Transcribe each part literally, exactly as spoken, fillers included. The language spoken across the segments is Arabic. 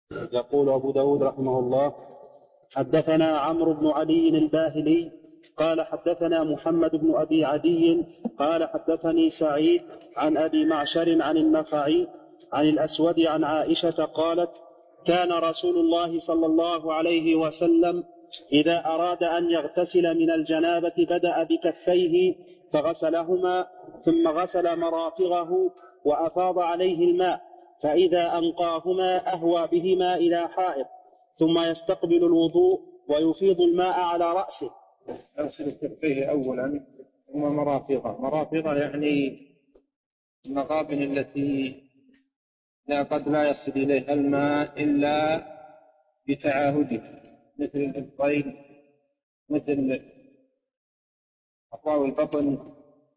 يقول أبو داود رحمه الله: حدثنا عمرو بن علي الباهلي قال حدثنا محمد بن أبي عدي قال حدثني سعيد عن أبي معشر عن النخعي عن الأسود عن عائشة قالت: كان رسول الله صلى الله عليه وسلم إذا أراد أن يغتسل من الجنابة بدأ بكفيه فغسلهما ثم غسل مرافغه وأفاض عليه الماء، فإذا أنقاهما أهوى بهما إلى حائط ثم يستقبل الوضوء ويفيض الماء على رأسه. يغسل كفيه أولا ثم مرافقه. مرافقه يعني المغابن التي لا قد لا يصل إليها الماء إلا بتعاهده، مثل الإبطين، مثل أطراف البطن،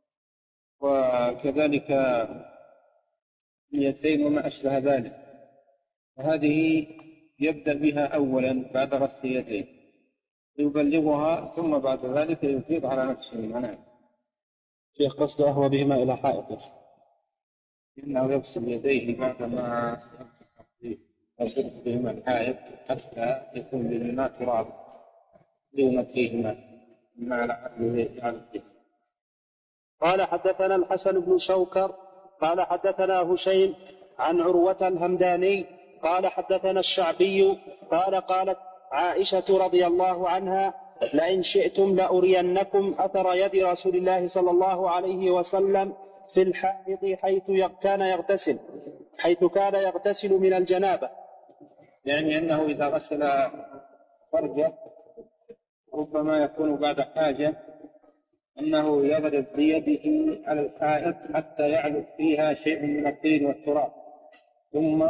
وكذلك اليدين وما أشبه ذلك، وهذه يبدأ بها أولا بعد غسل يديه، يبلغها ثم بعد ذلك يفيض على نفسه المنام. شيخ قصد أهوى بهما إلى حائط، إنه يغسل يديه بعدما يصب بهما الحائط حتى يكون بالماء تراب لينقيهما مما لعله يعرف به. قال حدثنا الحسن بن شوكر قال حدثنا هشيم عن عروة الهمداني قال حدثنا الشعبي قال قالت عائشة رضي الله عنها: لئن شئتم لأرينكم أثر يد رسول الله صلى الله عليه وسلم في الحائض حيث كان يغتسل حيث كان يغتسل من الجنابة. يعني أنه إذا غسل فرجه ربما يكون بعد حاجة أنه يضرب بيده على الحائط حتى يعلق فيها شيء من الطين والتراب، ثم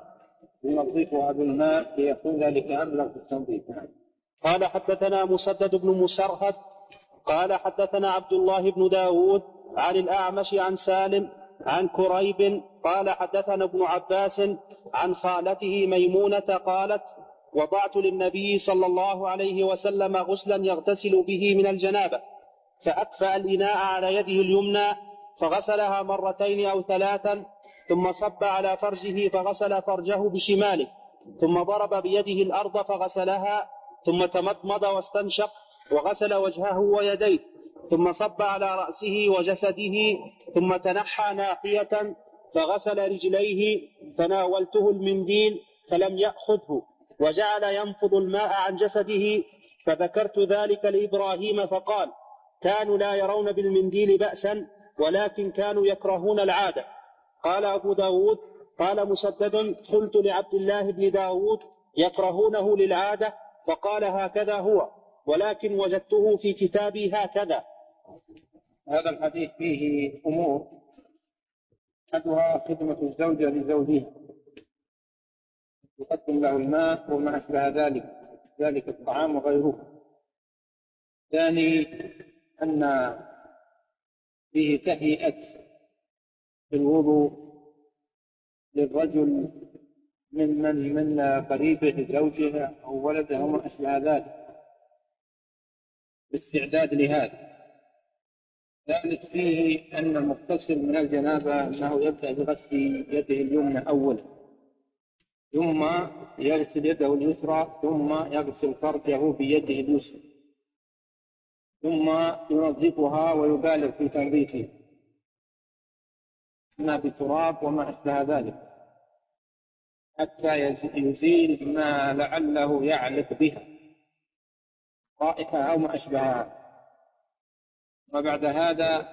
ينظفها بالماء ليكون ذلك أبلغ في التنظيف. قال حدثنا مسدد بن مسرهد قال حدثنا عبد الله بن داود عن الأعمش عن سالم عن كريب قال حدثنا ابن عباس عن خالته ميمونة قالت: وضعت للنبي صلى الله عليه وسلم غسلا يغتسل به من الجنابة، فأكفأ الإناء على يده اليمنى فغسلها مرتين أو ثلاثا، ثم صب على فرجه فغسل فرجه بشماله، ثم ضرب بيده الأرض فغسلها، ثم تمضمض واستنشق وغسل وجهه ويديه، ثم صب على رأسه وجسده، ثم تنحى ناحية فغسل رجليه، فناولته المنديل فلم يأخذه وجعل ينفض الماء عن جسده، فذكرت ذلك لإبراهيم فقال: كانوا لا يرون بالمنديل بأسا ولكن كانوا يكرهون العادة. قال أبو داود قال مسدد: قلت لعبد الله بن داود: يكرهونه للعادة؟ فقال: هكذا هو، ولكن وجدته في كتابي هكذا. هذا الحديث فيه أمور، أحدها خدمة الزوجة لزوجها، يقدم له الماء وما أشبه ذلك ذلك الطعام وغيره. ثاني أن فيه تهيئة الوضوء للرجل من من من قريبه زوجه أو ولده وما أشبه ذلك، باستعداد لهذا. ثالث فيه أن المغتسل من الجنابة أنه يبدأ بغسل يده اليمنى أولا، ثم يغسل يده اليسرى، ثم يغسل فرجه بيده اليسرى، ثم ينظفها ويبالغ في تنظيفها ما بتراب وما أشبه ذلك حتى يزيل ما لعله يعلق بها رائحة أو ما أشبهها. وبعد هذا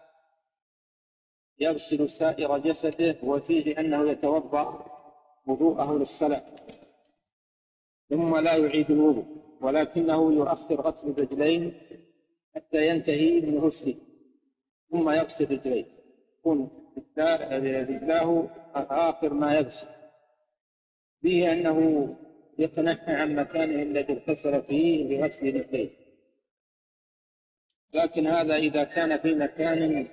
يغسل سائر جسده، وفيه أنه يتوضأ وضوءه للصلاة، ثم لا يعيد الوضوء ولكنه يؤخر غسل الرجلين حتى ينتهي من غسله، ثم يغسل رجليه، يكون رجلاه آخر ما يغسل، فيه أنه يتنحى عن مكانه الذي اغتسل فيه بغسل رجليه. لكن هذا إذا كان في مكان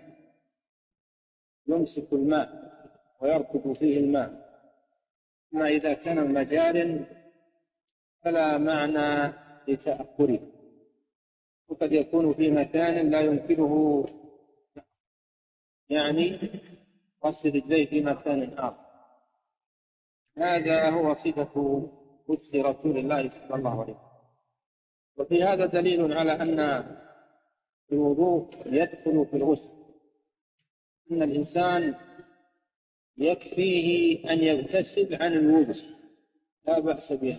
يمسك الماء ويركض فيه الماء، أما إذا كان مجار فلا معنى لتأخره، وقد يكون في مكان لا يمكنه يعني غسل رجليه في مكان آخر. هذا هو صفة وجه رسول الله صلى الله عليه وسلم. وفي هذا دليل على أن الوضوء يدخل في الغسل، أن الإنسان يكفيه أن يغتسل عن الوضوء لا بأس به.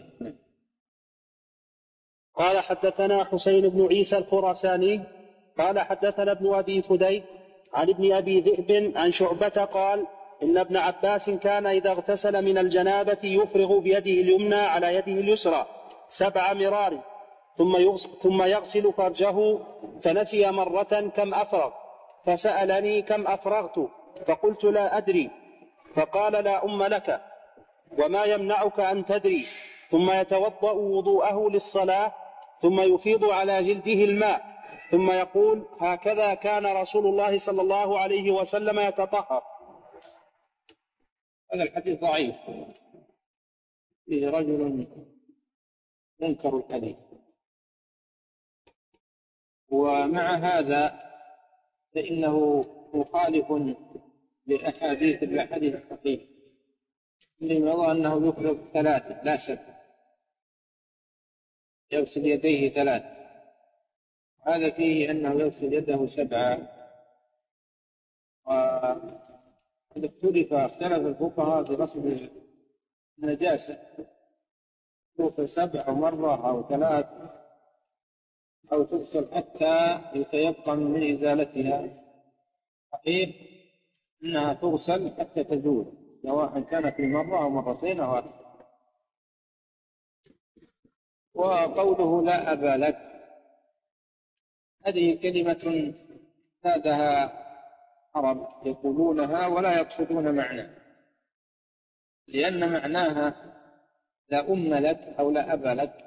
قال حدثنا حسين بن عيسى الخراساني قال حدثنا ابن أبي فديك عن ابن أبي ذئب عن شعبة قال إن ابن عباس كان إذا اغتسل من الجنابة يفرغ بيده اليمنى على يده اليسرى سبع مرار ثم ثم يغسل فرجه، فنسي مرة كم أفرغ، فسألني كم أفرغت، فقلت لا أدري، فقال لا أم لك وما يمنعك أن تدري. ثم يتوضأ وضوءه للصلاة ثم يفيض على جلده الماء ثم يقول هكذا كان رسول الله صلى الله عليه وسلم يتطهر. هذا الحديث ضعيف، فيه رجل منكر الحديث، ومع هذا فإنه مخالف لأحاديث الحديث الصحيح اللي يرى أنه يفرغ ثلاثة لا شك، يغسل يديه ثلاث، هذا فيه أنه يغسل يده سبعة. وقد اختلف اختلف الفقهاء في غسل النجاسة، تغسل سبع مرة أو ثلاث أو تغسل حتى يتيقن من إزالتها. صحيح أنها تغسل حتى تزول، سواء كانت مرة أو مرتين أو أكثر. وقوله لا أبا لك هذه كلمة زادها عرب يقولونها ولا يقصدون معنى، لأن معناها لا أم لك أو لا أبا لك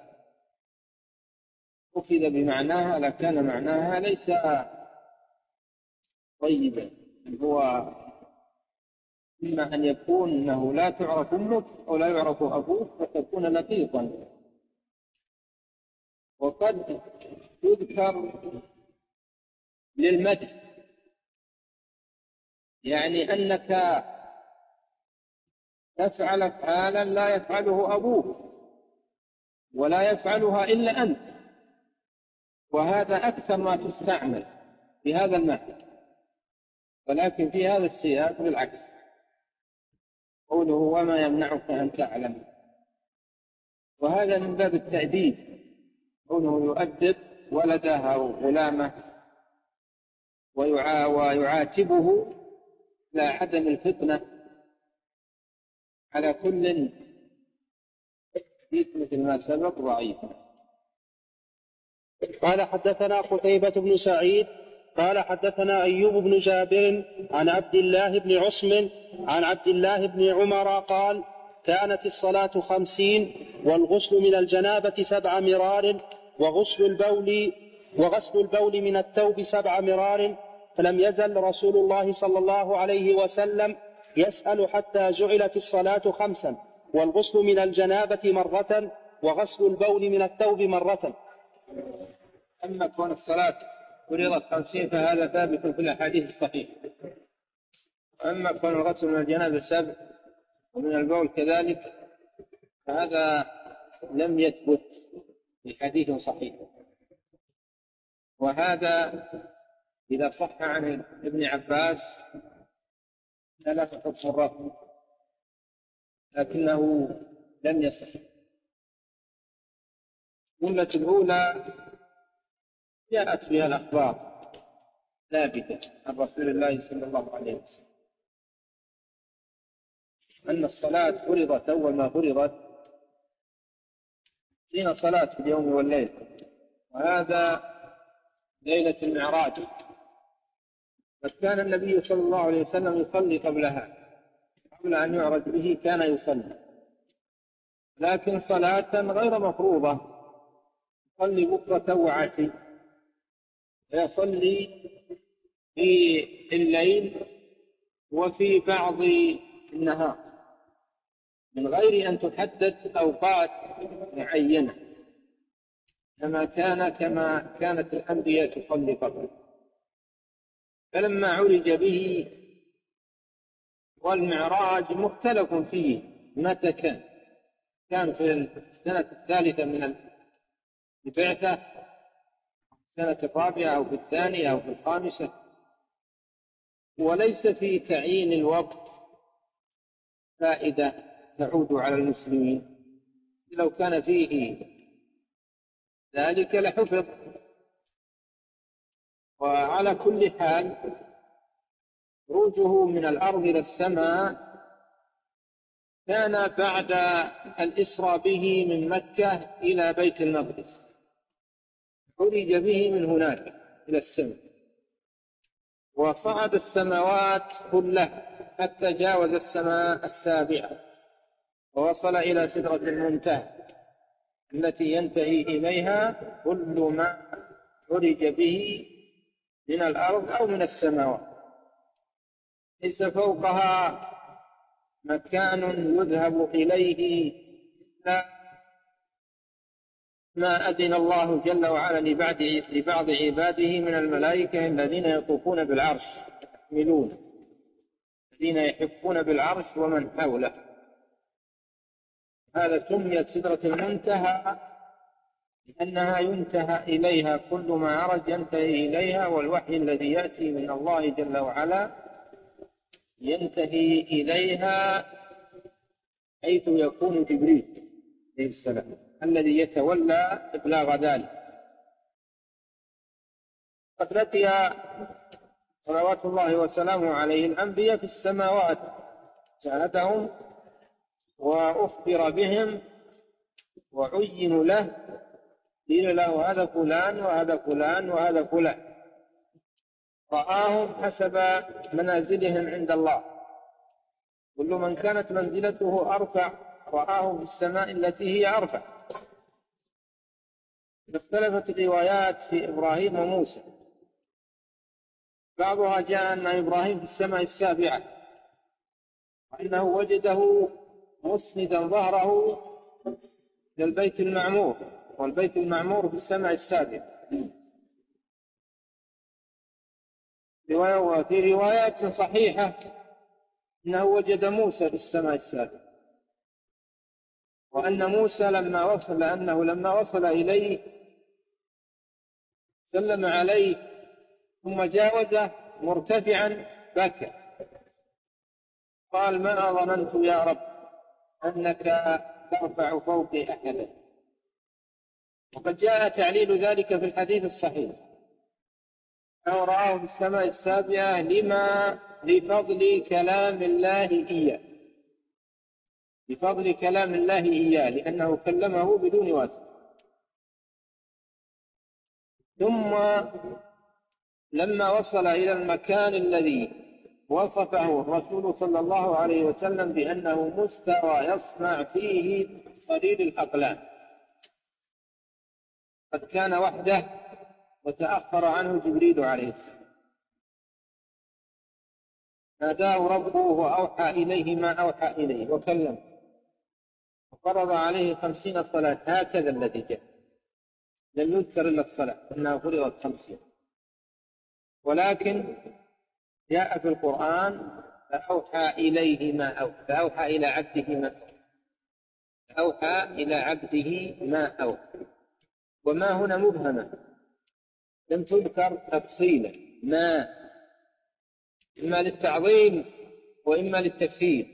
أخذ بمعناها لكان معناها ليس طيبا، هو إما أن يكون أنه لا تعرف أمك أو لا يعرف أبوك فتكون لقيطا. وقد تذكر للمدح، يعني أنك تفعل أفعالا لا يفعله أبوك ولا يفعلها إلا أنت، وهذا أكثر ما تستعمل في هذا المعنى. ولكن في هذا السياق بالعكس، قوله وما يمنعك أن تعلم، وهذا من باب التأديب، قوله يؤدب ولده أو غلامه ويعاتبه لا عدم الفتنة. على كل مثل ما سبق ضعيف. قال حدثنا قتيبة بن سعيد قال حدثنا أيوب بن جابر عن عبد الله بن عصم عن عبد الله بن عمر قال كانت الصلاة خمسين والغسل من الجنابة سبع مرار وغسل البول وغسل البول من الثوب سبع مرار، فلم يزل رسول الله صلى الله عليه وسلم يسأل حتى جعلت الصلاة خمسا والغسل من الجنابة مرة وغسل البول من الثوب مرة. أما كون الصلاة فرضت خمسين فهذا ثابت في الأحاديث الصحيحة، أما كون الغسل من الجنابة سبع ومن البول كذلك فهذا لم يثبت في حديث صحيح. وهذا إذا صح عن ابن عباس ثلاثة تصرف، لكنه لم يصح. الجملة الأولى جاءت بها الأخبار ثابتة عن رسول الله صلى الله عليه وسلم أن الصلاة فرضت أول ما فرضت حين صلاة في اليوم والليل، وهذا ليلة المعراج، فكان النبي صلى الله عليه وسلم يصلي قبلها، قبل أن يعرج به كان يصلي، لكن صلاة غير مفروضة، يصلي بكرة وعشي، يصلي في الليل وفي بعض النهار من غير أن تحدد أوقات معينة، كما كان كما كانت الأنبياء تصلي قبله. فلما عرج به والمعراج مختلف فيه متى كان؟ كان في السنة الثالثة من البعثة، السنة الرابعة أو في الثانية أو في الخامسة. وليس في تعيين الوقت فائدة تعود على المسلمين، لو كان فيه ذلك لحفظ. وعلى كل حال خروجه من الأرض إلى السماء كان بعد الإسرى به من مكة إلى بيت المقدس، عرج به من هناك إلى السماء، وصعد السماوات كلها حتى جاوز السماء السابعة ووصل إلى سدرة المنتهى التي ينتهي إليها كل ما عرج به من الأرض أو من السماوات. ليس فوقها مكان يذهب إليه إلا ما أذن الله جل وعلا لبعض عباده من الملائكة الذين يطوفون بالعرش يحملون، الذين يحفون بالعرش ومن حوله. هذا سميت سدرة المنتهى لأنها ينتهى إليها كل ما عرج ينتهي إليها، والوحي الذي يأتي من الله جل وعلا ينتهي إليها حيث يكون جبريل عليه السلام الذي يتولى إبلاغ ذلك. قد لقي صلوات الله وسلامه عليه الأنبياء في السماوات، شاهدهم وأخبر بهم وعين له، قيل له هذا فلان وهذا فلان وهذا فلان، رآهم حسب منازلهم عند الله، كل من كانت منزلته أرفع رآه في السماء التي هي أرفع. اختلفت الروايات في إبراهيم وموسى، بعضها جاء أن إبراهيم في السماء السابعة وأنه وجده مسندا ظهره للبيت المعمور، والبيت المعمور في السماء السابعة. وفي روايات صحيحة أنه وجد موسى في السماء السابعة، وأن موسى لما وصل لأنه لما وصل إليه سلم عليه ثم جاوزه مرتفعا بكى، قال ما ظننت يا رب أنك ترفع فوقي أحدا. وقد جاء تعليل ذلك في الحديث الصحيح أنه رآه في السماء السابعة لما لفضل كلام الله إياه، بفضل كلام الله إياه لأنه كلمه بدون واسطة. ثم لما وصل إلى المكان الذي وصفه الرسول صلى الله عليه وسلم بأنه مستوى يصنع فيه صرير الأقلام، قد كان وحده وتأخر عنه جبريل عليه السلام، ناداه ربه وأوحى إليه ما أوحى إليه وكلم وفرض عليه خمسين صلاة. هكذا الذي جاء، لم يذكر إلا الصلاة إنها فرضت خمسين، ولكن جاء في القرآن فأوحى إليه ما أوحى، فأوحى إلى عبده ما أوحى، فأوحى إلى عبده ما أوحى. وما هنا مبهمة لم تذكر تفصيلا، ما إما للتعظيم وإما للتكفير،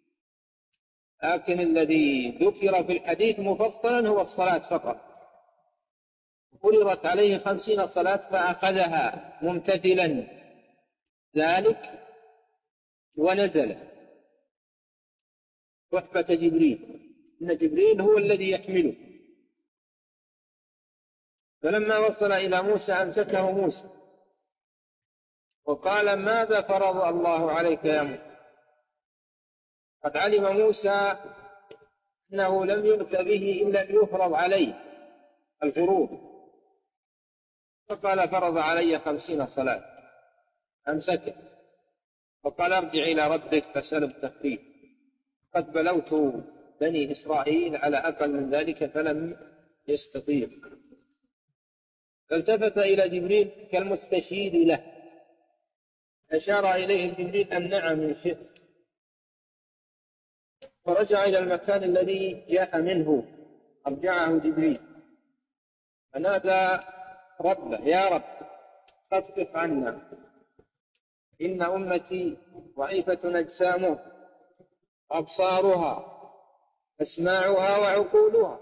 لكن الذي ذكر في الحديث مفصلا هو الصلاة فقط. فرضت عليه خمسين صلاة فأخذها ممتثلا ذلك ونزل صحبة جبريل، إن جبريل هو الذي يحمله. فلما وصل إلى موسى أمسكه موسى وقال ماذا فرض الله عليك يا موسى؟ قد علم موسى أنه لم يؤت به إلا ليفرض عليه الفروض، فقال فرض علي خمسين صلاة. أمسكه وقال ارجع إلى ربك فاسأله التخفيف، قد بلوت بني إسرائيل على أقل من ذلك فلم يستطيع. فالتفت إلى جبريل كالمستشير له، أشار إليه جبريل أن نعم إن شئت. فرجع إلى المكان الذي جاء منه، أرجعه جبريل، فنادى ربه: يا رب خفف عنا، إن أمتي ضعيفة أجسامها، أبصارها، أسماعها وعقولها.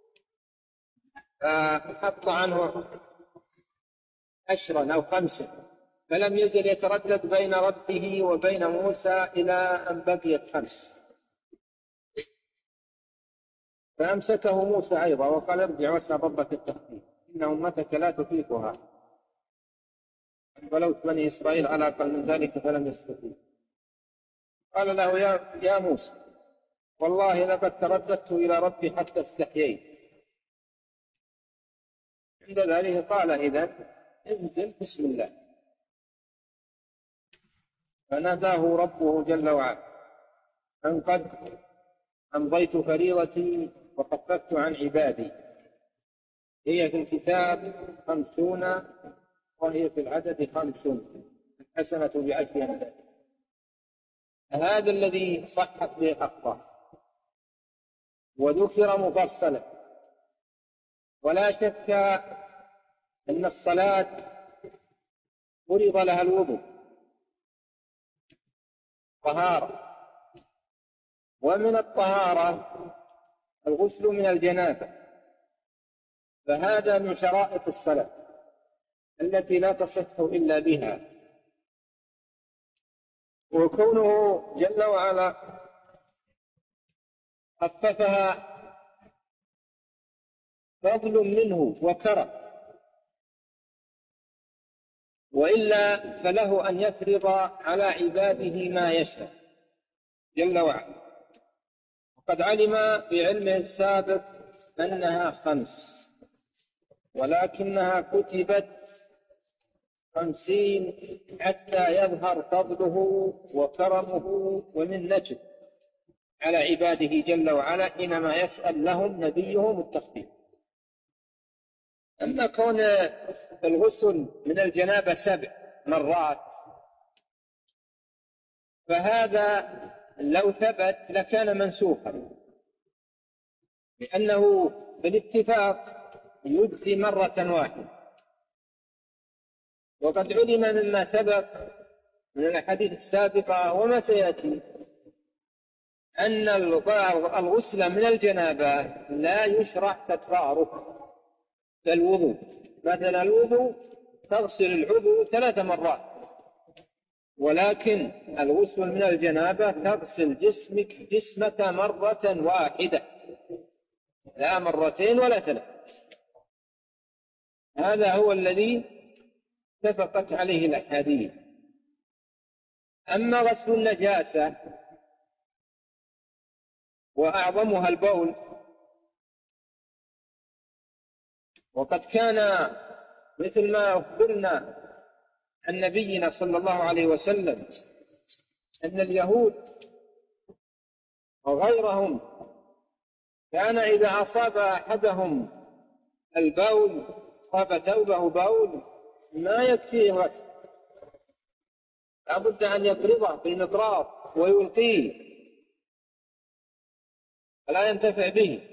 فحط عنه عشرا أو خمسا، فلم يزل يتردد بين ربه وبين موسى إلى أن بقيت خمس، فأمسكه موسى أيضا وقال: ارجع واسأل ربك التخفيف، إن أمتك لا تطيقها، ولو بني إسرائيل على أقل من ذلك فلم يستطيع. قال له: يا, يا موسى، والله لقد ترددت إلى ربي حتى استحييت. عند ذلك قال: إذن انزل بسم الله. فناداه ربه جل وعلا أن قد أمضيت فريضتي وخففت عن عبادي. هي في الكتاب خمسون، وهي في العدد خمسون، الحسنة بعشر أمثالها. هذا الذي صحت به حقه وذكر مفصلا. ولا شك أن الصلاة فرض لها الوضوء طهارة، ومن الطهارة الغسل من الجنابة، فهذا من شرائط الصلاة التي لا تصح إلا بها. وكونه جل وعلا خففها فضل منه وكرم، وإلا فله أن يفرض على عباده ما يشاء جل وعلا. وقد علم بعلمه السابق أنها خمس، ولكنها كتبت خمسين حتى يظهر فضله وكرمه ومنته على عباده جل وعلا حينما يسأل لهم نبيهم التخفيف. أما كون الغسل من الجنابة سبع مرات فهذا لو ثبت لكان منسوخا، لأنه بالاتفاق يجزي مرة واحدة. وقد علم مما سبق من الحديث السابقة وما سيأتي أن الغسل من الجنابة لا يشرع تكراره كالوضوء. مثلا الوضوء تغسل العضو ثلاث مرات، ولكن الغسل من الجنابة تغسل جسمك جسمك مرة واحدة، لا مرتين ولا ثلاث. هذا هو الذي اتفقت عليه الأحاديث. أما غسل النجاسة وأعظمها البول، وقد كان مثل ما أخبرنا عن نبينا صلى الله عليه وسلم أن اليهود وغيرهم كان إذا أصاب أحدهم البول، أصاب ثوبه بول، ما يكفيه الغسل، لابد أن يفرضه بالمطراق ويلقيه فلا ينتفع به.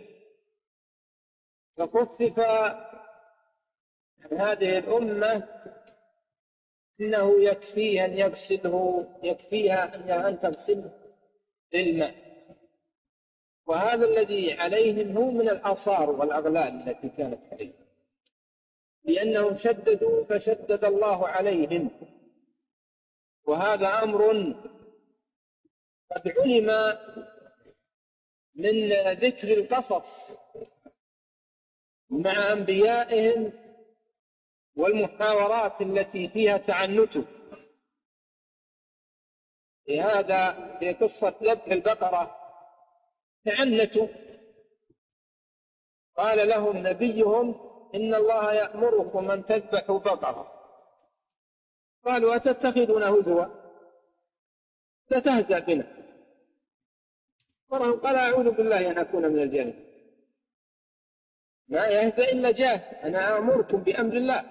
فخفف عن هذه الأمة إنه يكفيه أن يغسله، يكفيها أن تغسله بالماء. وهذا الذي عليهم هو من الآثار والأغلال التي كانت عليهم، لأنهم شددوا فشدد الله عليهم. وهذا أمر قد علم من ذكر القصص مع أنبيائهم والمحاورات التي فيها تعنت. لهذا في قصة ذبح البقرة تعنتوا، قال لهم نبيهم إن الله يأمركم أن تذبحوا بقرة. قالوا أتتخذون هزوا، تتهزأ بنا. قال أعوذ بالله أن أكون من الجاهلين، ما يهزأ إلا جاه، أنا أمركم بأمر الله.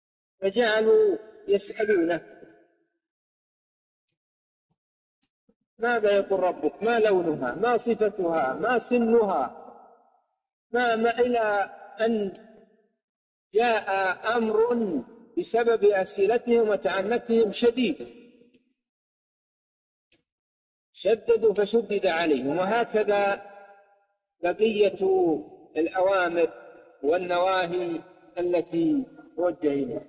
فجعلوا يسألونه ماذا يقول ربك؟ ما لونها؟ ما صفتها؟ ما سنها؟ ما, ما إلى أن جاء أمر بسبب أسئلتهم وتعنتهم شديد، شددوا فشدد عليهم. وهكذا بقية الأوامر والنواهي التي توجه إليها.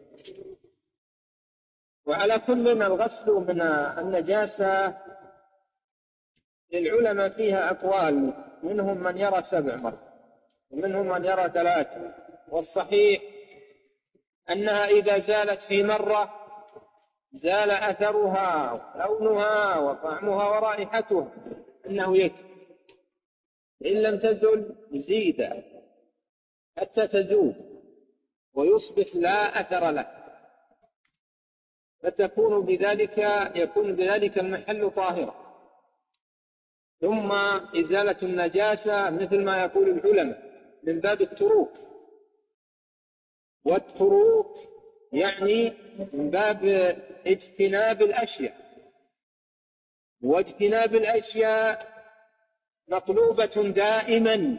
وعلى كل الغسل من النجاسة للعلماء فيها أقوال، منهم من يرى سبع مرات ومنهم من يرى ثلاث، والصحيح أنها إذا زالت في مرة زال أثرها ولونها وطعمها ورائحتها، إنه يكفي. إن لم تزل زيد حتى تزول ويصبح لا أثر له، فتكون بذلك يكون بذلك المحل طاهرا. ثم إزالة النجاسة مثل ما يقول العلماء من باب التروك، والتروك يعني من باب اجتناب الأشياء، واجتناب الأشياء مطلوبة دائما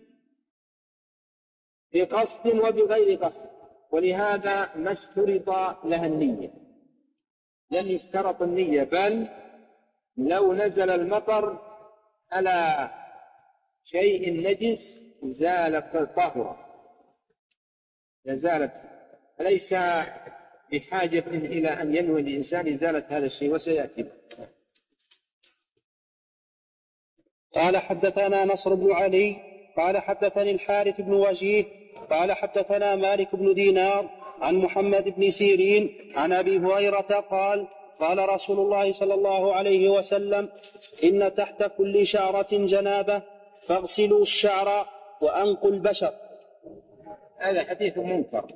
بقصد وبغير قصد، ولهذا ما اشترط لها النية، لم يشترط النية، بل لو نزل المطر على شيء نجس زالت طهرا، زالت، ليس بحاجة إلى أن ينوي الإنسان إزالة هذا الشيء، وسيأتي. قال حدثنا نصر بن علي قال حدثني الحارث بن وجيه قال حدثنا مالك بن دينار عن محمد بن سيرين عن أبي هريرة قال قال رسول الله صلى الله عليه وسلم: إن تحت كل شعرة جنابة فاغسلوا الشعر وأنقوا البشر. هذا حديث منكر،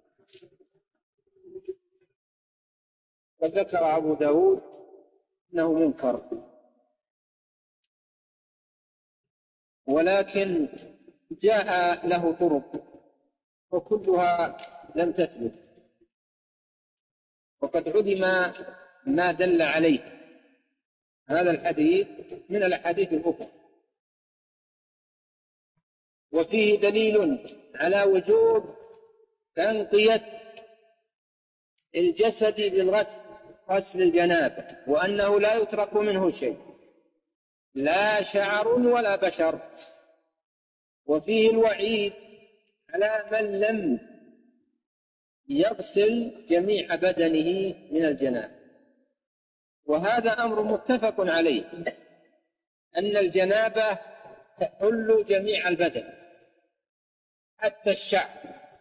وذكر أبو داود أنه منكر، ولكن جاء له طرق وكلها لم تثبت، وقد علم ما دل عليه هذا الحديث من الأحاديث الأخرى، وفيه دليل على وجوب تنقية الجسد بالغسل، غسل الجنابة، وأنه لا يترك منه شيء، لا شعر ولا بشر. وفيه الوعيد على من لم يغسل جميع بدنه من الجنابة، وهذا أمر متفق عليه، أن الجنابة تحل جميع البدن حتى الشعر،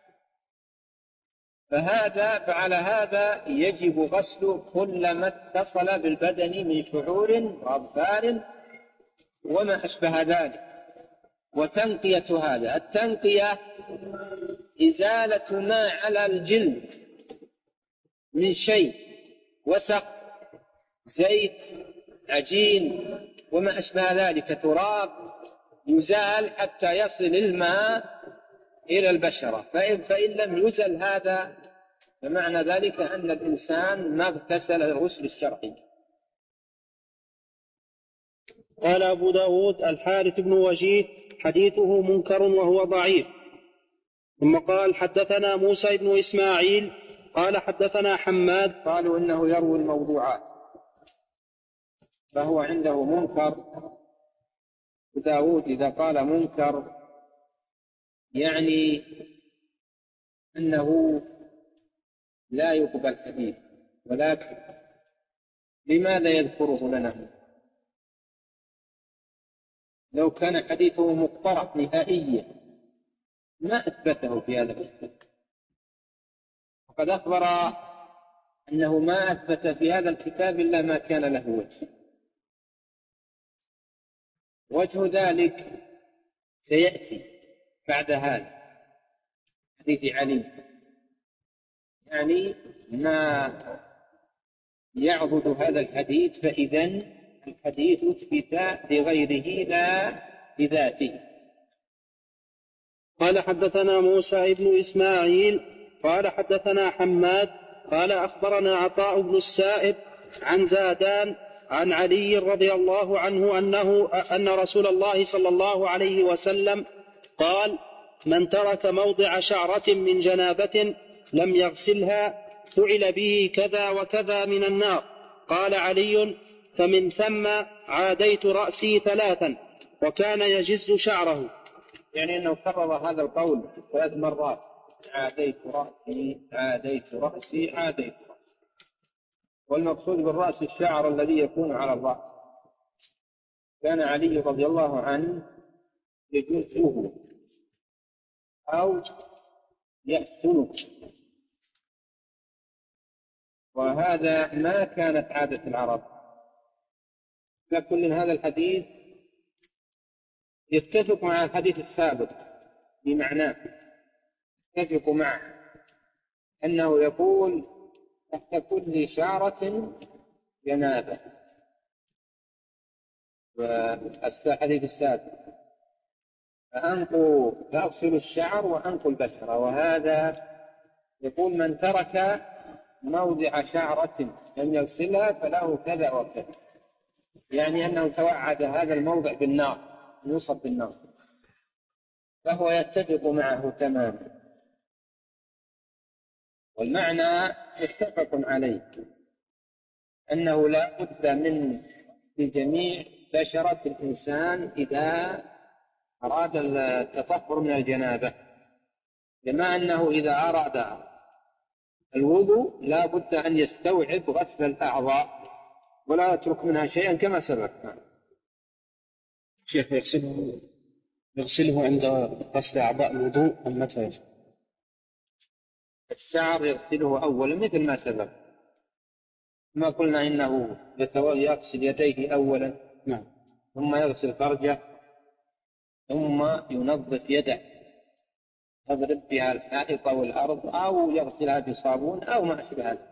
فهذا فعلى هذا يجب غسل كل ما اتصل بالبدن من شعور وأظفار وما أشبه ذلك. وتنقية هذا، التنقية إزالة ما على الجلد من شيء وسق، زيت، عجين وما أشبه ذلك، تراب، يزال حتى يصل الماء إلى البشرة. فإن, فإن لم يزل هذا فمعنى ذلك أن الإنسان ما اغتسل الغسل الشرعي. قال أبو داود: الحارث بن وجيه حديثه منكر وهو ضعيف. ثم قال: حدثنا موسى بن إسماعيل قال حدثنا حماد. قالوا إنه يروي الموضوعات، فهو عنده منكر. داود إذا قال منكر يعني أنه لا يقبل حديث، ولكن لماذا يذكره لنا؟ لو كان حديثه مقترح نهائيا ما أثبته في هذا الكتاب، وقد أخبر أنه ما أثبت في هذا الكتاب إلا ما كان له وجه. وجه ذلك سيأتي بعد هذا حديث علي، يعني ما يعبد هذا الحديث، فإذن الحديث اثبت لغيره لا لذاته. قال حدثنا موسى بن إسماعيل قال حدثنا حماد قال أخبرنا عطاء بن السائب عن زادان عن علي رضي الله عنه أنه أن رسول الله صلى الله عليه وسلم قال: من ترك موضع شعرة من جنابة لم يغسلها فعل به كذا وكذا من النار. قال علي: فمن ثم عاديت رأسي ثلاثا. وكان يجز شعره. يعني أنه كرر هذا القول ثلاث مرات: عاديت رأسي عاديت رأسي عاديت رأسي. والمقصود بالرأس الشعر الذي يكون على الرأس. كان علي رضي الله عنه يجزه أو يحسنه، وهذا ما كانت عادة العرب. لكل هذا الحديث يتفق مع الحديث السابق بمعناه، يتفق معه أنه يقول: تحت كل شعرة جنابة، والحديث السابق فأنقوا فأغسلوا الشعر وأنقوا البشرة. وهذا يقول: من ترك موضع شعرة لم يغسلها فله كذا وكذا، يعني أنه توعد هذا الموضع بالنار، يوصف بالنار، فهو يتفق معه تماما، والمعنى متفق عليه أنه لا بد من جميع بشرة الإنسان إذا أراد التطهر من الجنابة، كما أنه إذا أراد الوضوء لا بد أن يستوعب غسل الأعضاء ولا يترك منها شيئا كما سبق. شيخ، يغسله يغسله عند غسل أعضاء الوضوء أم متى؟ الشعر يغسله أولا مثل ما سبق، ما قلنا إنه يغسل يديه أولا، نعم، ثم يغسل فرجه، ثم ينظف يده يضرب بها الحائط أو الأرض أو يغسلها بصابون أو ما أشبه ذلك،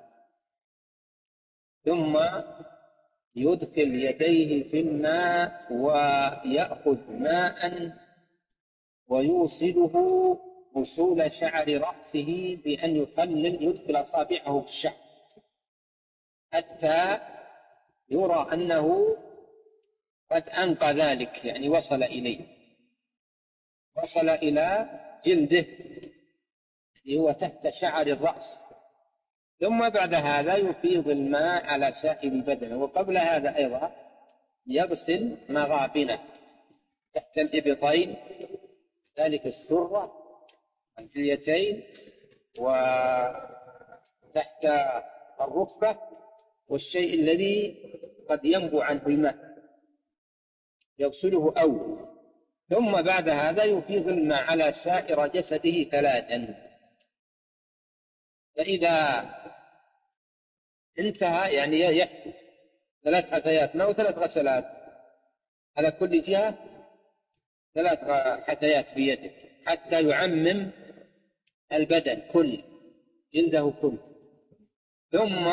ثم يدخل يديه في الماء ويأخذ ماء ويوصله وصول شعر رأسه بأن يخلل يدخل أصابعه في الشعر حتى يرى أنه قد أنقى ذلك، يعني وصل إليه، وصل إلى جلده اللي هو تحت شعر الرأس. ثم بعد هذا يفيض الماء على سائر البدن، وقبل هذا أيضا يغسل مغابنه تحت الإبطين، ذلك السرة الجليتين وتحت الركبة والشيء الذي قد ينبع عنه الماء يغسله أول، ثم بعد هذا يفيض الماء على سائر جسده ثلاثا. فإذا انتهى يعني يحدث ثلاث حثيات أو ثلاث غسلات على كل جهة، ثلاث حثيات في يده حتى يعمم البدن كله، جلده كله، ثم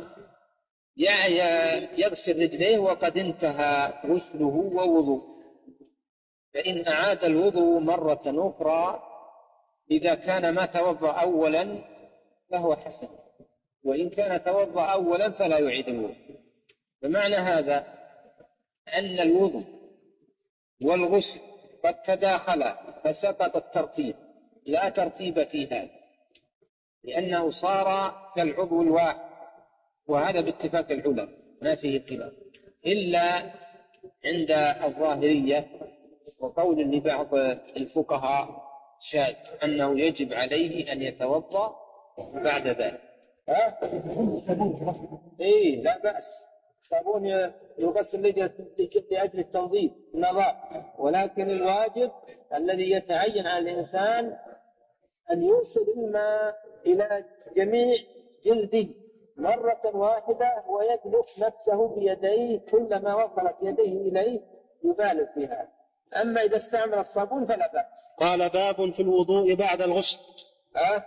يغسل رجليه وقد انتهى غسله ووضوء. فإن أعاد الوضوء مرة أخرى إذا كان ما توضأ أولا فهو حسن، وإن كان توضأ أولا فلا يعيد الوضوء. بمعنى هذا أن الوضوء والغسل قد تداخلا فسقط الترتيب، لا ترتيب في هذا، لأنه صار كالعضو الواحد، وهذا باتفاق العلماء ما فيه خلاف، إلا عند الظاهرية وقول لبعض الفقهاء شاذ أنه يجب عليه أن يتوضأ بعد ذلك. ها؟ إيه لا بأس، صابون يغسل لأجل التنظيف النظافة، ولكن الواجب الذي يتعين على الإنسان أن يوصل الماء إلى جميع جلده مرة واحدة ويدلك نفسه بيديه، كلما وصلت يديه إليه يبالغ فيها. أما إذا استعمل الصابون فلا بأس. قال: باب في الوضوء بعد الغسل. أه؟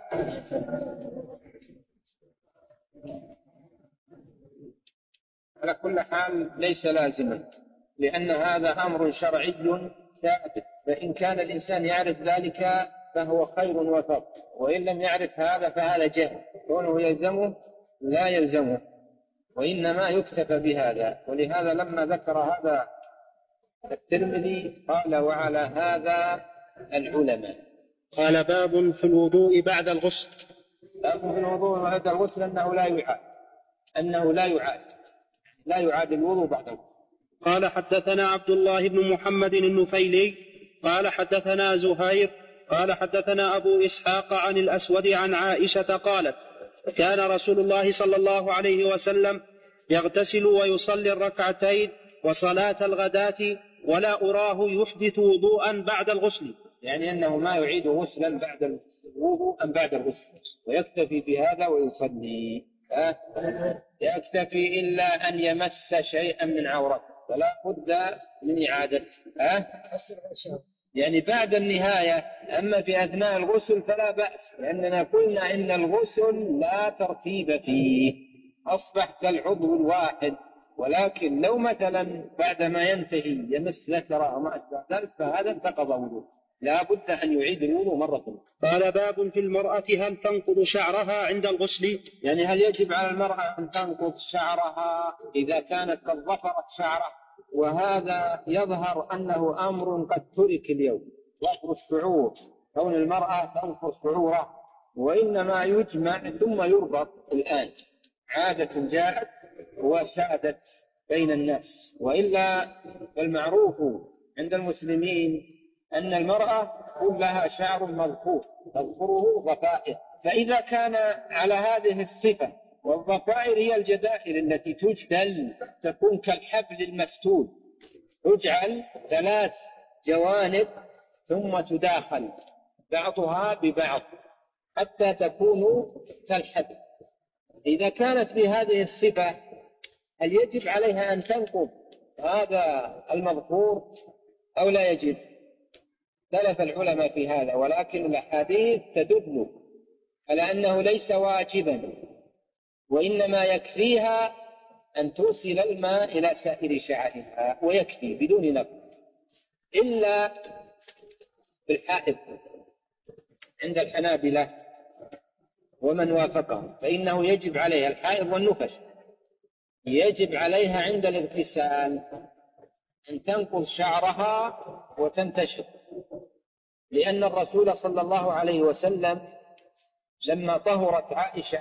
على كل حال ليس لازما، لأن هذا أمر شرعي ثابت، فإن كان الإنسان يعرف ذلك فهو خير وفضل، وإن لم يعرف هذا فهذا جهل، كونه يلزمه لا يلزمه. وإنما يكتفى بهذا. ولهذا لما ذكر هذا الترمذي قال وعلى هذا العلماء. قال باب في الوضوء بعد الغسل. باب في الوضوء بعد الغسل أنه لا يعاد أنه لا يعاد لا يعاد الوضوء بعد الغسل. قال حدثنا عبد الله بن محمد النفيلي قال حدثنا زهير قال حدثنا أبو إسحاق عن الأسود عن عائشة قالت كان رسول الله صلى الله عليه وسلم يغتسل ويصلي الركعتين وصلاة الغداة ولا أراه يحدث وضوءا بعد الغسل، يعني أنه ما يعيد غسلا بعد الوضوء أم بعد الغسل، ويكتفي بهذا ويصلي. أه؟ يكتفي إلا أن يمس شيئا من عورته فلا بد من إعادته. أه؟ يعني بعد النهاية. أما في أثناء الغسل فلا بأس، لأننا قلنا إن الغسل لا ترتيب فيه، أصبح كالعضو الواحد. ولكن لو مثلا بعدما ينتهي يمس ذكره أو ما أشبه ذلك فهذا انتقض وضوء، لا بد أن يعيد الوضوء مرة أخرى. قال باب في المرأة هل تنقض شعرها عند الغسل؟ يعني هل يجب على المرأة أن تنقض شعرها إذا كانت قد ظفرت شعره؟ وهذا يظهر أنه أمر قد ترك اليوم، ظفر الشعور، كون المرأة تنقض شعورها، وإنما يجمع ثم يربط الآن. عادة جاءت وسادت بين الناس، وإلا المعروف عند المسلمين أن المرأة كلها شعر مظفور تظفره ضفائر، فإذا كان على هذه الصفة والضفائر هي الجدائر التي تجدل تكون كالحبل المفتول، تجعل ثلاث جوانب ثم تداخل بعضها ببعض حتى تكون كالحبل. إذا كانت بهذه الصفة هل يجب عليها أن تنقض هذا المذكور أو لا يجب؟ اختلف العلماء في هذا، ولكن الأحاديث تدل على أنه ليس واجبا، وإنما يكفيها أن توصل الماء إلى سائر شعرها ويكفي بدون نقض، إلا في الحائض عند الحنابلة ومن وافقهم فإنه يجب عليها الحائض والنفس، يجب عليها عند الاغتسال أن تنقض شعرها وتنتشر، لأن الرسول صلى الله عليه وسلم لما طهرت عائشة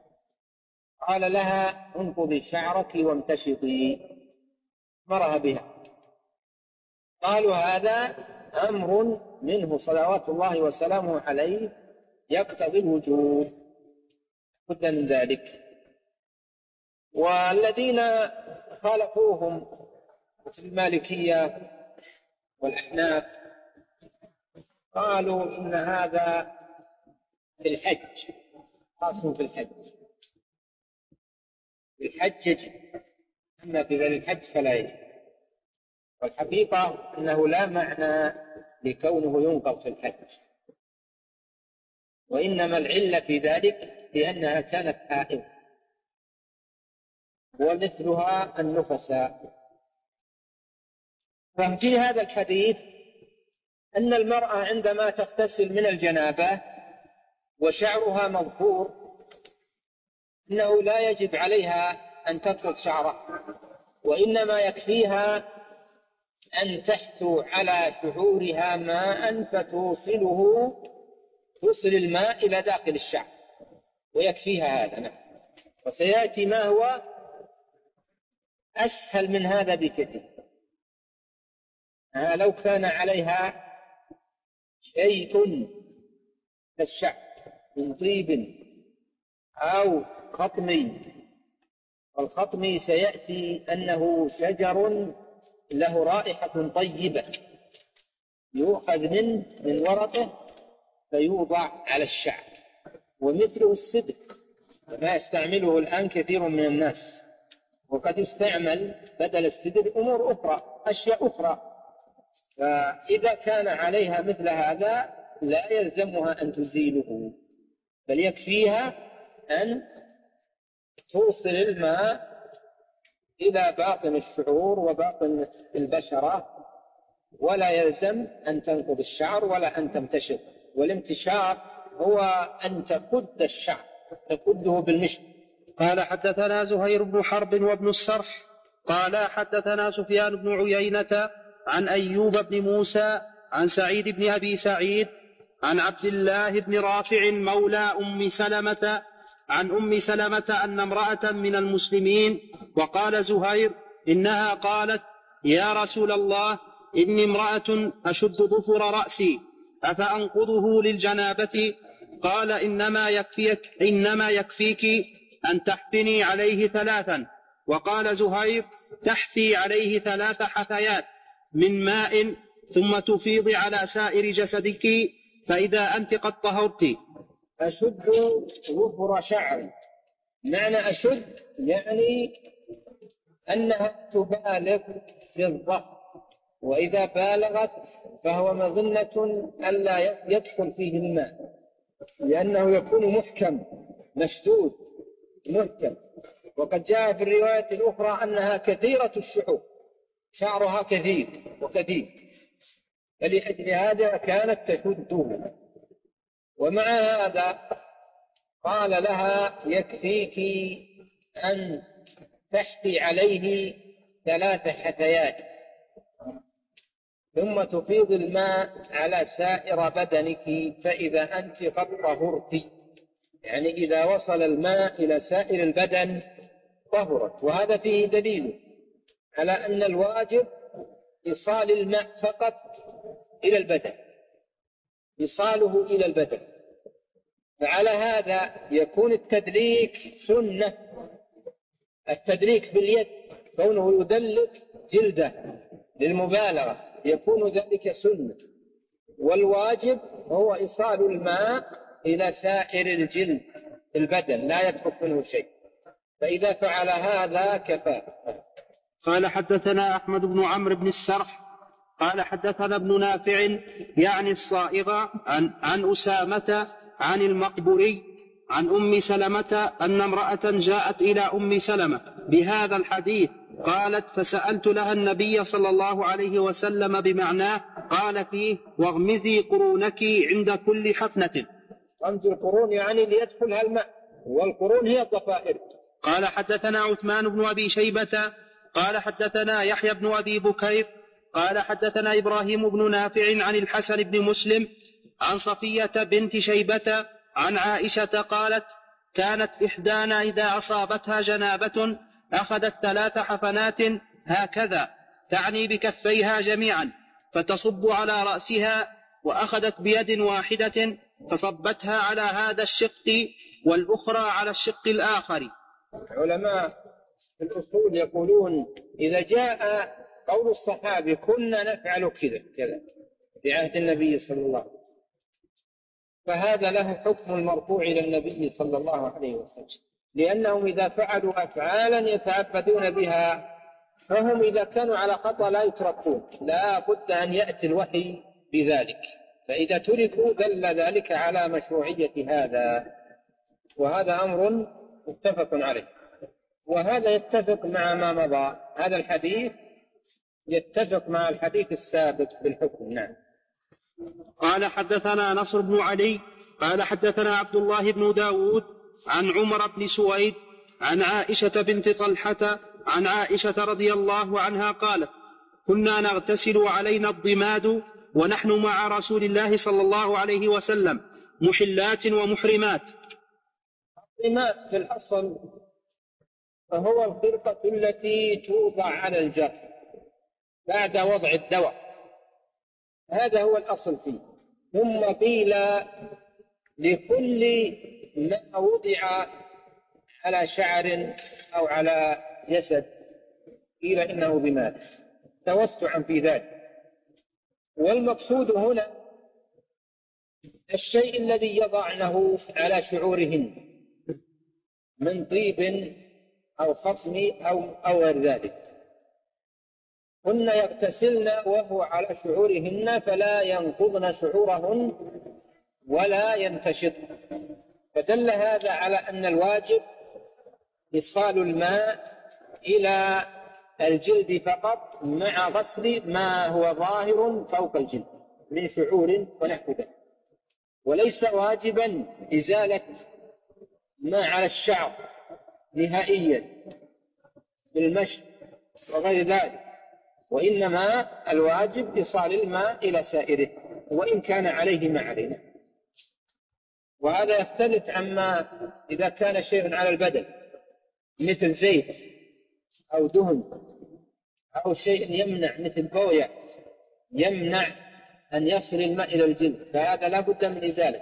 قال لها انقضي شعرك وامتشطي، مرها بها. قالوا هذا أمر منه صلوات الله وسلامه عليه يقتضي الوجوب، بد من ذلك. والذين خالفوهم في المالكية والأحناف قالوا إن هذا في الحج، خاص في الحج، في الحج يجب، أما في غير الحج فلا يجب. والحقيقة أنه لا معنى لكونه ينقض في الحج، وإنما العلة في ذلك لأنها كانت حائض ومثلها النفساء. ففي هذا الحديث أن المرأة عندما تغتسل من الجنابة وشعرها مظفور إنه لا يجب عليها أن تنقض شعرها، وإنما يكفيها أن تحثو على شعورها ماء فتوصله، توصل الماء إلى داخل الشعر ويكفيها هذا. نعم. وسيأتي ما هو أسهل من هذا بكثير. لو كان عليها شيء كالشعر من طيب أو خطمي، والخطمي سيأتي أنه شجر له رائحة طيبة يؤخذ من من ورقه فيوضع على الشعر، ومثله الصدق ما يستعمله الآن كثير من الناس، وقد يستعمل بدل الصدق أمور أخرى، أشياء أخرى. فإذا كان عليها مثل هذا لا يلزمها أن تزيله، بل يكفيها أن توصل الماء إلى باطن الشعور وباطن البشرة، ولا يلزم أن تنقض الشعر ولا أن تمتشط. والامتشاط هو أن تقد الشعر، تقده بالمشط قال حدثنا زهير بن حرب وابن السرح قال حدثنا سفيان بن عيينة عن أيوب بن موسى عن سعيد بن أبي سعيد عن عبد الله بن رافع مولى أم سلمة عن أم سلمة أن امرأة من المسلمين، وقال زهير إنها قالت: يا رسول الله، إني امرأة أشد ظفر رأسي أفأنقضه للجنابة؟ قال: إنما يكفيك, إنما يكفيك أن تحثني عليه ثلاثا. وقال زهير: تحثي عليه ثلاث حثيات من ماء ثم تفيض على سائر جسدك فإذا أنت قد طهرت. أشد ظفر شعر، معنى أشد يعني أنها تبالغ في الظفر، وإذا بالغت فهو مظنة ألا يدخل فيه الماء، لأنه يكون محكم مشدود محكم. وقد جاء في الرواية الأخرى أنها كثيرة الشعور، شعرها كثير وكثير، فلأجل هذا كانت تشده. ومع هذا قال لها: يكفيك أن تحثي عليه ثلاث حثيات ثم تفيض الماء على سائر بدنك فإذا أنت قد طهرت، يعني إذا وصل الماء إلى سائر البدن طهرت. وهذا فيه دليل على أن الواجب إيصال الماء فقط إلى البدن، إيصاله إلى البدن. فعلى هذا يكون التدليك سنة، التدليك باليد كونه يدلك جلده للمبالغة يكون ذلك سنة، والواجب هو إيصال الماء إلى سائر الجلد البدن لا يترك منه شيء، فإذا فعل هذا كفى. قال حدثنا أحمد بن عمرو بن السرح قال حدثنا ابن نافع يعني الصائغ عن, عن أسامة عن المقبري عن أم سلمة أن امرأة جاءت إلى أم سلمة بهذا الحديث قالت: فسألت لها النبي صلى الله عليه وسلم بمعناه، قال فيه: واغمزي قرونك عند كل حفنة. غمز القرون يعني ليدخلها الماء، والقرون هي الضفائر. قال حدثنا عثمان بن أبي شيبة قال حدثنا يحيى بن أبي بكير قال حدثنا إبراهيم بن نافع عن الحسن بن مسلم عن صفية بنت شيبة عن عائشة قالت: كانت إحدانا إذا أصابتها جنابة أخذت ثلاث حفنات هكذا، تعني بكفيها جميعا، فتصب على رأسها، وأخذت بيد واحدة فصبتها على هذا الشق والأخرى على الشق الآخر. علماء الأصول يقولون إذا جاء قول الصحابي كنا نفعل كذا كذا في عهد النبي صلى الله عليه وسلم، فهذا له حكم المرفوع إلى النبي صلى الله عليه وسلم، لأنهم إذا فعلوا أفعالا يتعبدون بها فهم إذا كانوا على خطأ لا يتركون، لا بد أن يأتي الوحي بذلك، فإذا تركوا دل ذلك على مشروعية هذا، وهذا أمر متفق عليه. وهذا يتفق مع ما مضى، هذا الحديث يتفق مع الحديث السابق بالحكم. نعم. قال حدثنا نصر بن علي قال حدثنا عبد الله بن داود عن عمر بن سويد عن عائشة بنت طلحة عن عائشة رضي الله عنها قالت: كنا نغتسل وعلينا الضماد ونحن مع رسول الله صلى الله عليه وسلم محلات ومحرمات. الضماد في الأصل فهو الخرقة التي توضع على الجرح بعد وضع الدواء، هذا هو الأصل فيه. ثم قيل لكل ما وضع على شعر أو على جسد قيل إنه ضماد توسعا في ذلك. والمقصود هنا الشيء الذي يضعنه على شعورهن من طيب أو خصم أو أو غير ذلك، هن يغتسلن وهو على شعورهن فلا ينقضن شعورهن ولا ينتشط، فدل هذا على أن الواجب إيصال الماء إلى الجلد فقط مع غسل ما هو ظاهر فوق الجلد من شعور ونحو ذلك، وليس واجبا إزالة ما على الشعر نهائيا بالمشي وغير ذلك، وإنما الواجب إيصال الماء إلى سائره وإن كان عليه ما علينا. وهذا يختلف عما إذا كان شيء على البدن مثل زيت أو دهن أو شيء يمنع مثل بوية يمنع أن يصل الماء إلى الجلد، فهذا لا بد من إزالة.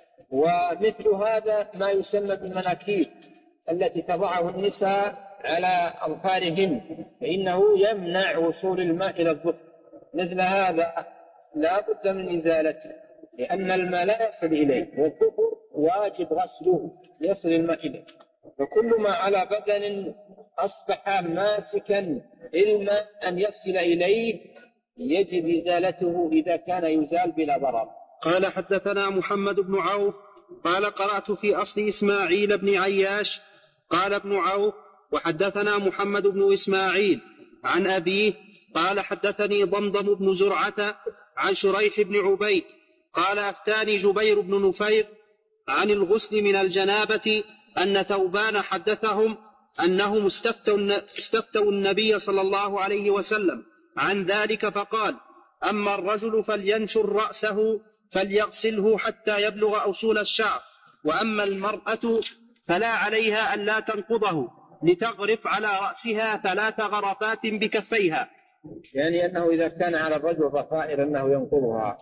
ومثل هذا ما يسمى بالمناكير التي تضعه النساء على أظفارهن، فإنه يمنع وصول الماء إلى الظفر، مثل هذا لا بد من إزالته لأن الماء لا يصل إليه، والظفر واجب غسله يصل الماء إليه. فكل ما على بدن أصبح ماسكا الماء أن يصل إليه يجب إزالته إذا كان يزال بلا ضرر. قال حدثنا محمد بن عوف قال قرأت في أصل إسماعيل بن عياش قال ابن عوف وحدثنا محمد بن إسماعيل عن أبيه قال حدثني ضمضم بن زرعة عن شريح بن عبيد قال أفتاني جبير بن نفير عن الغسل من الجنابة أن ثوبان حدثهم أنهم استفتوا النبي صلى الله عليه وسلم عن ذلك فقال أما الرجل فلينشر رأسه فليغسله حتى يبلغ أصول الشعر، وأما المرأة فلا عليها أن لا تنقضه لتغرف على رأسها ثلاث غرفات بكفيها، يعني أنه إذا كان على الرجل ضفائر أنه ينقضها،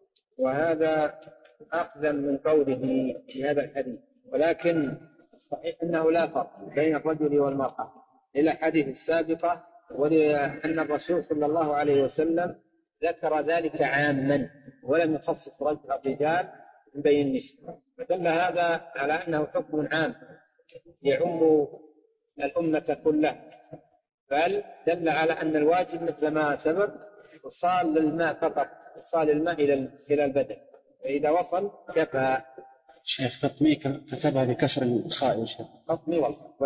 وهذا أخذا من قوله في هذا الحديث. ولكن صحيح أنه لا فرق بين الرجل والمرأة إلى حديث السابقة، ولأن الرسول صلى الله عليه وسلم ذكر ذلك عاما ولم يخصص رجل الرجال من بين النساء، فدل هذا على أنه حكم عام يعم الأمة كلها، بل دل على أن الواجب مثل ما سبق وصال الماء فقط، وصال الماء إلى البدن، فإذا وصل كفى. شيخ خطمي كتبها بكسر الخاء يا شيخ. خطمي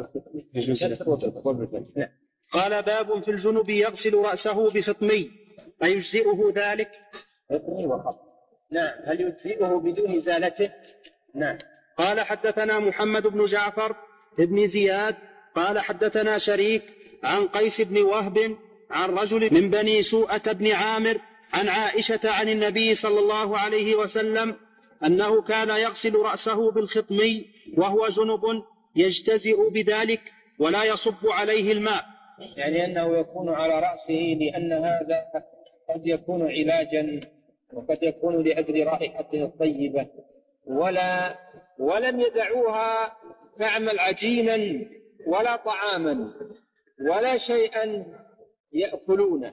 والخطمي. قال باب في الجنب يغسل رأسه بخطمي أيجزئه ذلك؟ خطمي وخطمي. نعم. هل يجزئه بدون إزالته؟ نعم. قال حدثنا محمد بن جعفر بن زياد قال حدثنا شريك عن قيس بن وهب عن رجل من بني سوءة بن عامر عن عائشة عن النبي صلى الله عليه وسلم أنه كان يغسل رأسه بالخطمي وهو جنب يجتزئ بذلك ولا يصب عليه الماء، يعني أنه يكون على رأسه لأن هذا قد يكون علاجا وقد يكون لأجل رائحته الطيبة، ولا ولم يدعوها تعمل عجينا ولا طعاما ولا شيئا يأكلونه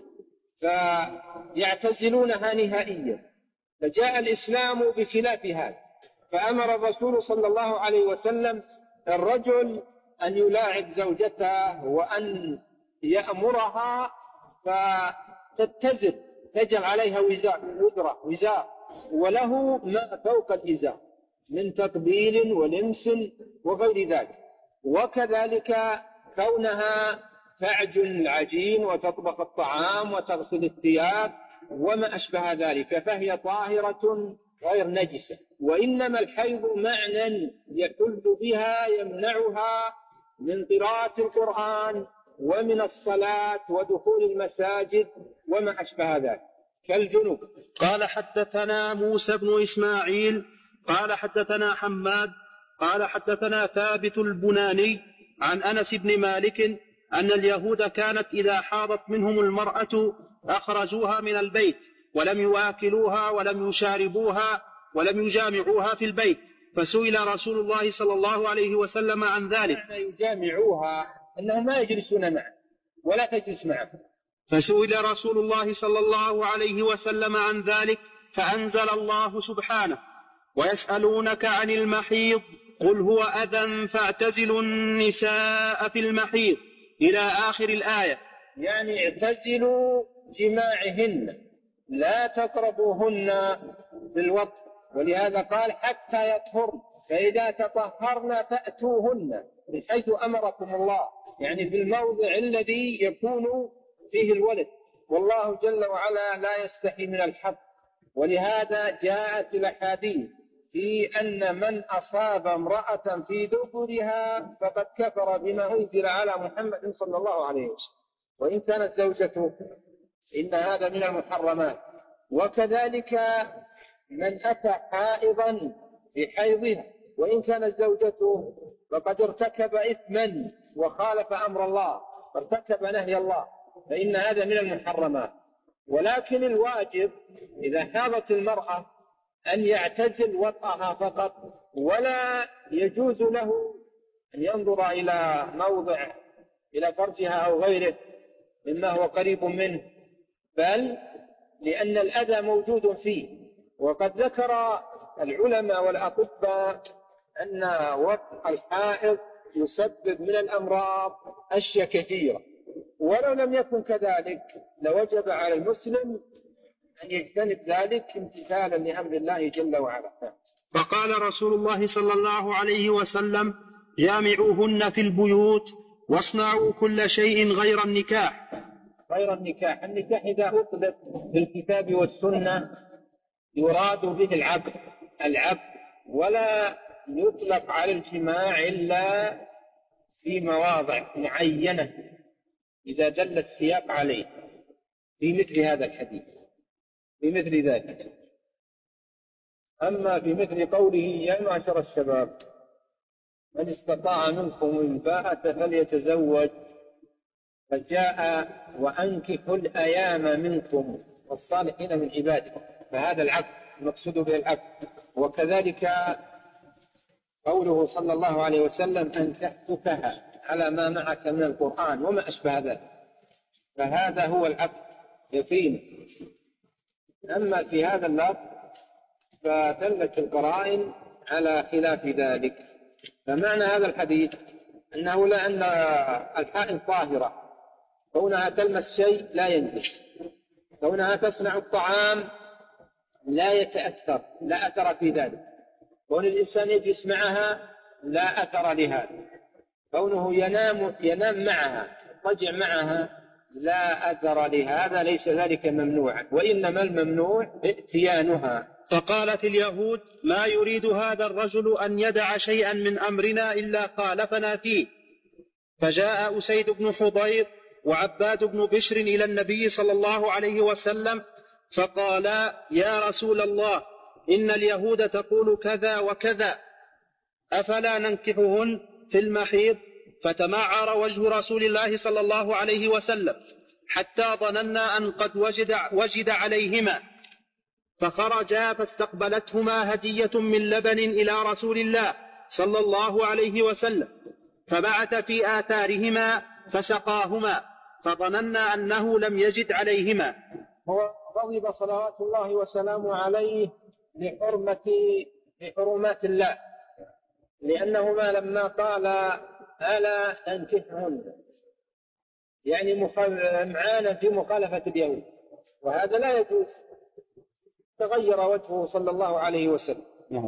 فيعتزلونها نهائيا. فجاء الإسلام بخلاف هذا، فأمر الرسول صلى الله عليه وسلم الرجل أن يلاعب زوجته وأن يأمرها فتتزر، تجعل عليها وزار وزرة وزار وله ما فوق الإزار من تقبيل ولمس وغير ذلك، وكذلك كونها تعجن العجين وتطبخ الطعام وتغسل الثياب وما أشبه ذلك، فهي طاهرة غير نجسة. وإنما الحيض معنى يحل بها يمنعها من قراءة القرآن ومن الصلاة ودخول المساجد وما أشبه ذلك كالجنوب. قال حدثنا موسى بن إسماعيل قال حدثنا حماد قال حدثنا ثابت البناني عن أنس بن مالك أن اليهود كانت إذا حاضت منهم المرأة أخرجوها من البيت ولم يواكلوها ولم يشاربوها ولم يجامعوها في البيت، فسئل رسول الله صلى الله عليه وسلم عن ذلك. يجامعوها أنهم ما يجلسون معه ولا تجلس معه. فسئل رسول الله صلى الله عليه وسلم عن ذلك فأنزل الله سبحانه ويسألونك عن المحيض قل هو أذى فاعتزلوا النساء في المحيض إلى آخر الآية. يعني اعتزلوا جماعهن لا تقربوهن بالوطء، ولهذا قال حتى يطهرن، فإذا تطهرن فأتوهن من حيث أمركم الله، يعني في الموضع الذي يكون فيه الولد، والله جل وعلا لا يستحي من الحق. ولهذا جاءت الأحاديث في أن من أصاب امرأة في دبرها فقد كفر بما أنزل على محمد صلى الله عليه وسلم، وإن كانت زوجته، إن هذا من المحرمات. وكذلك من أتى حائضا في حيضها وإن كانت زوجته فقد ارتكب إثما وخالف أمر الله وارتكب نهي الله، فإن هذا من المحرمات. ولكن الواجب إذا حاضت المرأة أن يعتزل وطئها فقط، ولا يجوز له أن ينظر إلى موضع إلى فرجها أو غيره مما هو قريب منه، بل لأن الأذى موجود فيه. وقد ذكر العلماء والأطباء أن وطء الحائض يسبب من الأمراض أشياء كثيرة، ولو لم يكن كذلك لوجب على المسلم أن يجتنب ذلك امتثالا لأمر الله جل وعلا. فقال رسول الله صلى الله عليه وسلم: جامعوهن في البيوت واصنعوا كل شيء غير النكاح. غير النكاح، النكاح إذا أطلق في الكتاب والسنة يراد به العقد العقد ولا يطلق على الجماع إلا في مواضع معينة إذا دل السياق عليه، في مثل هذا الحديث، في مثل ذلك. أما في مثل قوله: يا معشر الشباب من استطاع منكم الباءة فليتزوج، فجاء وأنكحوا الأيام منكم والصالحين من عبادكم، فهذا العقد المقصود به العقد. وكذلك قوله صلى الله عليه وسلم: أنكحتكها على ما معك من القرآن وما أشبه ذلك، فهذا هو العقد يقين. أما في هذا اللفظ فدلت القرائن على خلاف ذلك. فمعنى هذا الحديث أنه لا أن الحائض طاهرة، كونها تلمس شيء لا ينجس، كونها تصنع الطعام لا يتأثر، لا أثر في ذلك، كون الإنسان يجلس معها لا أثر لهذا، كونه ينام ينام معها يضطجع معها لا أثر لهذا، ليس ذلك ممنوعا، وإنما الممنوع ائتيانها. فقالت اليهود: ما يريد هذا الرجل أن يدع شيئا من أمرنا إلا خالفنا فيه. فجاء أسيد بن حضير وعباد بن بشر إلى النبي صلى الله عليه وسلم فقالا: يا رسول الله، إن اليهود تقول كذا وكذا، أفلا ننكحهن في المحيض؟ فتمعر وجه رسول الله صلى الله عليه وسلم حتى ظننا أن قد وجد, وجد عليهما، فخرجا فاستقبلتهما هدية من لبن إلى رسول الله صلى الله عليه وسلم، فبعث في آثارهما فسقاهما، فظننا أنه لم يجد عليهما. هو غضب صلوات الله وسلامه عليه لحرمة لحرمات الله، لأنهما لما قال: ألا تنكحهن، يعني معانا في مخالفة اليهود، وهذا لا يجوز. تغير وجهه صلى الله عليه وسلم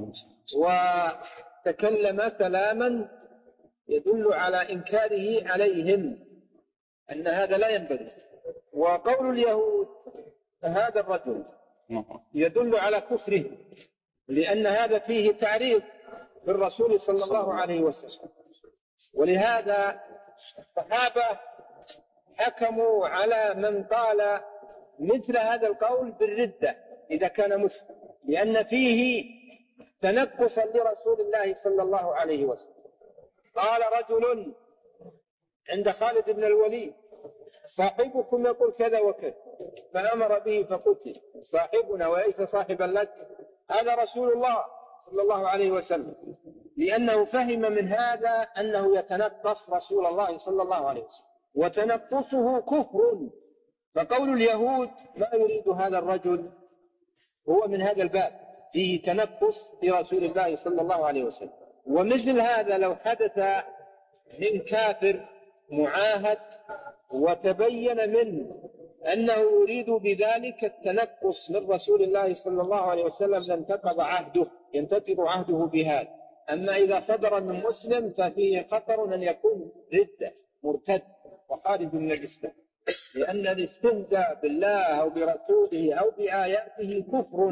وتكلم كلاما يدل على إنكاره عليهم، أن هذا لا ينبغي. وقول اليهود هذا الرجل يدل على كفره، لأن هذا فيه تعريض بالرسول صلى الله عليه وسلم. ولهذا الصحابة حكموا على من قال مثل هذا القول بالردة إذا كان مسلم، لأن فيه تنقصا لرسول الله صلى الله عليه وسلم. قال رجل عند خالد بن الوليد: صاحبكم يقول كذا وكذا، فأمر به فقتل. صاحبنا وليس صاحبا لك، هذا رسول الله صلى الله عليه وسلم، لأنه فهم من هذا أنه يتنقص رسول الله صلى الله عليه وسلم، وتنقصه كفر. فقول اليهود ما يريد هذا الرجل هو من هذا الباب، فيه تنقص لرسول الله صلى الله عليه وسلم. ومثل هذا لو حدث من كافر معاهد وتبين منه أنه يريد بذلك التنقص من رسول الله صلى الله عليه وسلم لانتقض عهده، ينتقض عهده بهذا. أما إذا صدر من مسلم ففيه خطر أن يكون ردة مرتد وخارج من الإسلام، لأن الاستهزاء بالله أو برسوله أو بآياته كفر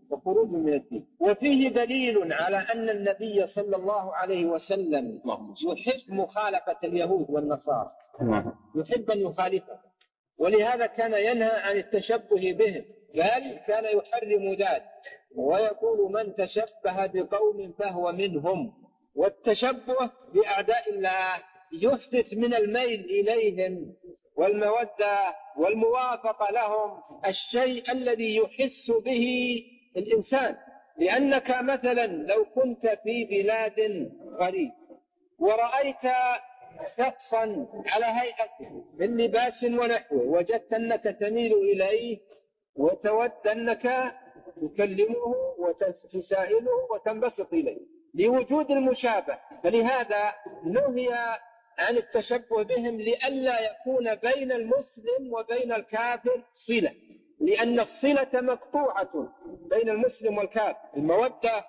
وخروج من الدين. وفيه دليل على أن النبي صلى الله عليه وسلم يحب مخالفة اليهود والنصارى، يحب أن يخالفهم، ولهذا كان ينهى عن التشبه بهم، بل كان يحرم ذلك ويقول من تشبه بقوم فهو منهم. والتشبه بأعداء الله يحدث من الميل إليهم والمودة والموافقة لهم الشيء الذي يحس به الإنسان. لأنك مثلا لو كنت في بلاد غريب ورأيت شخصا على هيئته من لباس ونحوه، وجدت أنك تميل إليه وتود أنك تكلمه وتسائله وتنبسط إليه لوجود المشابه، فلهذا نهي عن التشبه بهم لئلا يكون بين المسلم وبين الكافر صلة، لأن الصلة مقطوعة بين المسلم والكافر، المودة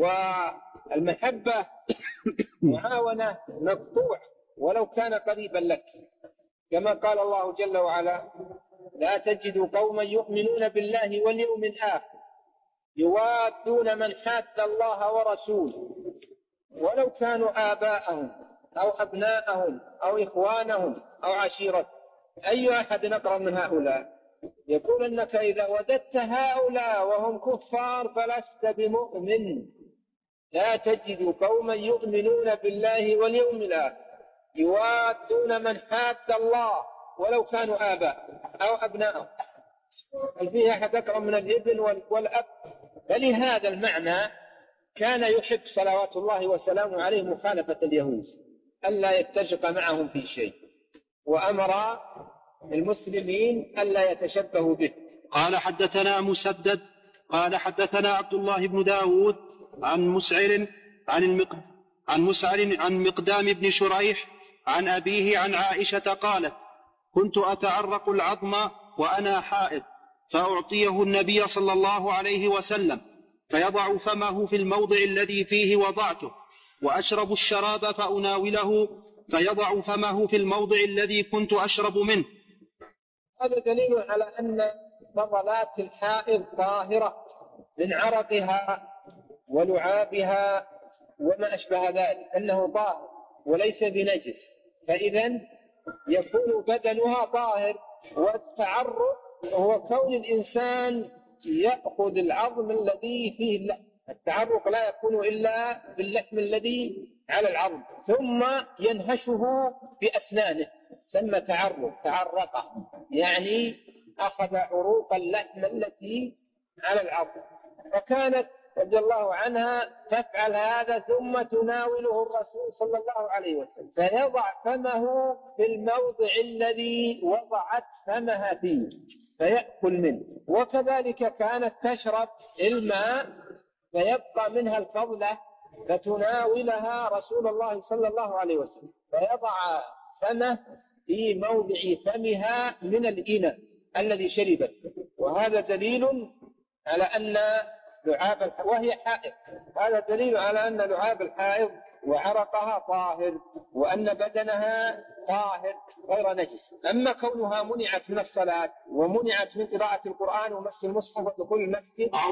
والمحبة معاونة مقطوعة ولو كان قريبا لك، كما قال الله جل وعلا: لا تجد قوما يؤمنون بالله واليوم الآخر يوادون من حاد الله ورسوله ولو كانوا آباءهم أو أبناءهم أو إخوانهم أو عشيرتهم. أي أحد أقرب من هؤلاء؟ يقول أنك إذا وددت هؤلاء وهم كفار فلست بمؤمن. لا تجد قوما يؤمنون بالله واليوم الآخر يوادون من حاد الله ولو كانوا آباء أو أبناءهم. هل فيه أحد أقرب من الابن والأب؟ فلهذا المعنى كان يحب صلوات الله وسلامه عليه مخالفة اليهود، ألا يتفق معهم في شيء، وأمر المسلمين ألا يتشبهوا به. قال حدثنا مسدد قال حدثنا عبد الله بن داود عن مسعر عن المق... عن مسعر عن مقدام بن شريح عن أبيه عن عائشة قالت: كنت أتعرق العظم وأنا حائض فأعطيه النبي صلى الله عليه وسلم فيضع فمه في الموضع الذي فيه وضعته، وأشرب الشراب فأناوله فيضع فمه في الموضع الذي كنت أشرب منه. هذا دليل على أن فضلات الحائض طاهرة من عرقها ولعابها وما أشبه ذلك، أنه طاهر وليس بنجس، فإذا يكون بدنها طاهر. والتعرق هو كون الإنسان يأخذ العظم الذي فيه اللحم، التعرق لا يكون إلا باللحم الذي على العظم ثم ينهشه بأسنانه، ثم تعرق، تعرقه يعني أخذ عروق اللحم التي على العظم. فكانت رضي الله عنها تفعل هذا ثم تناوله الرسول صلى الله عليه وسلم فيضع فمه في الموضع الذي وضعت فمها فيه فيأكل منه. وكذلك كانت تشرب الماء فيبقى منها الفضلة فتناولها رسول الله صلى الله عليه وسلم فيضع فمه في موضع فمها من الإناء الذي شربت. وهذا دليل على أن لعاب الحائض وهي حائض، هذا دليل على أن لعاب الحائض وعرقها طاهر وأن بدنها طاهر غير نجس. أما كونها منعت من الصلاة ومنعت من قراءة القرآن ومس المصحف ودخول المسجد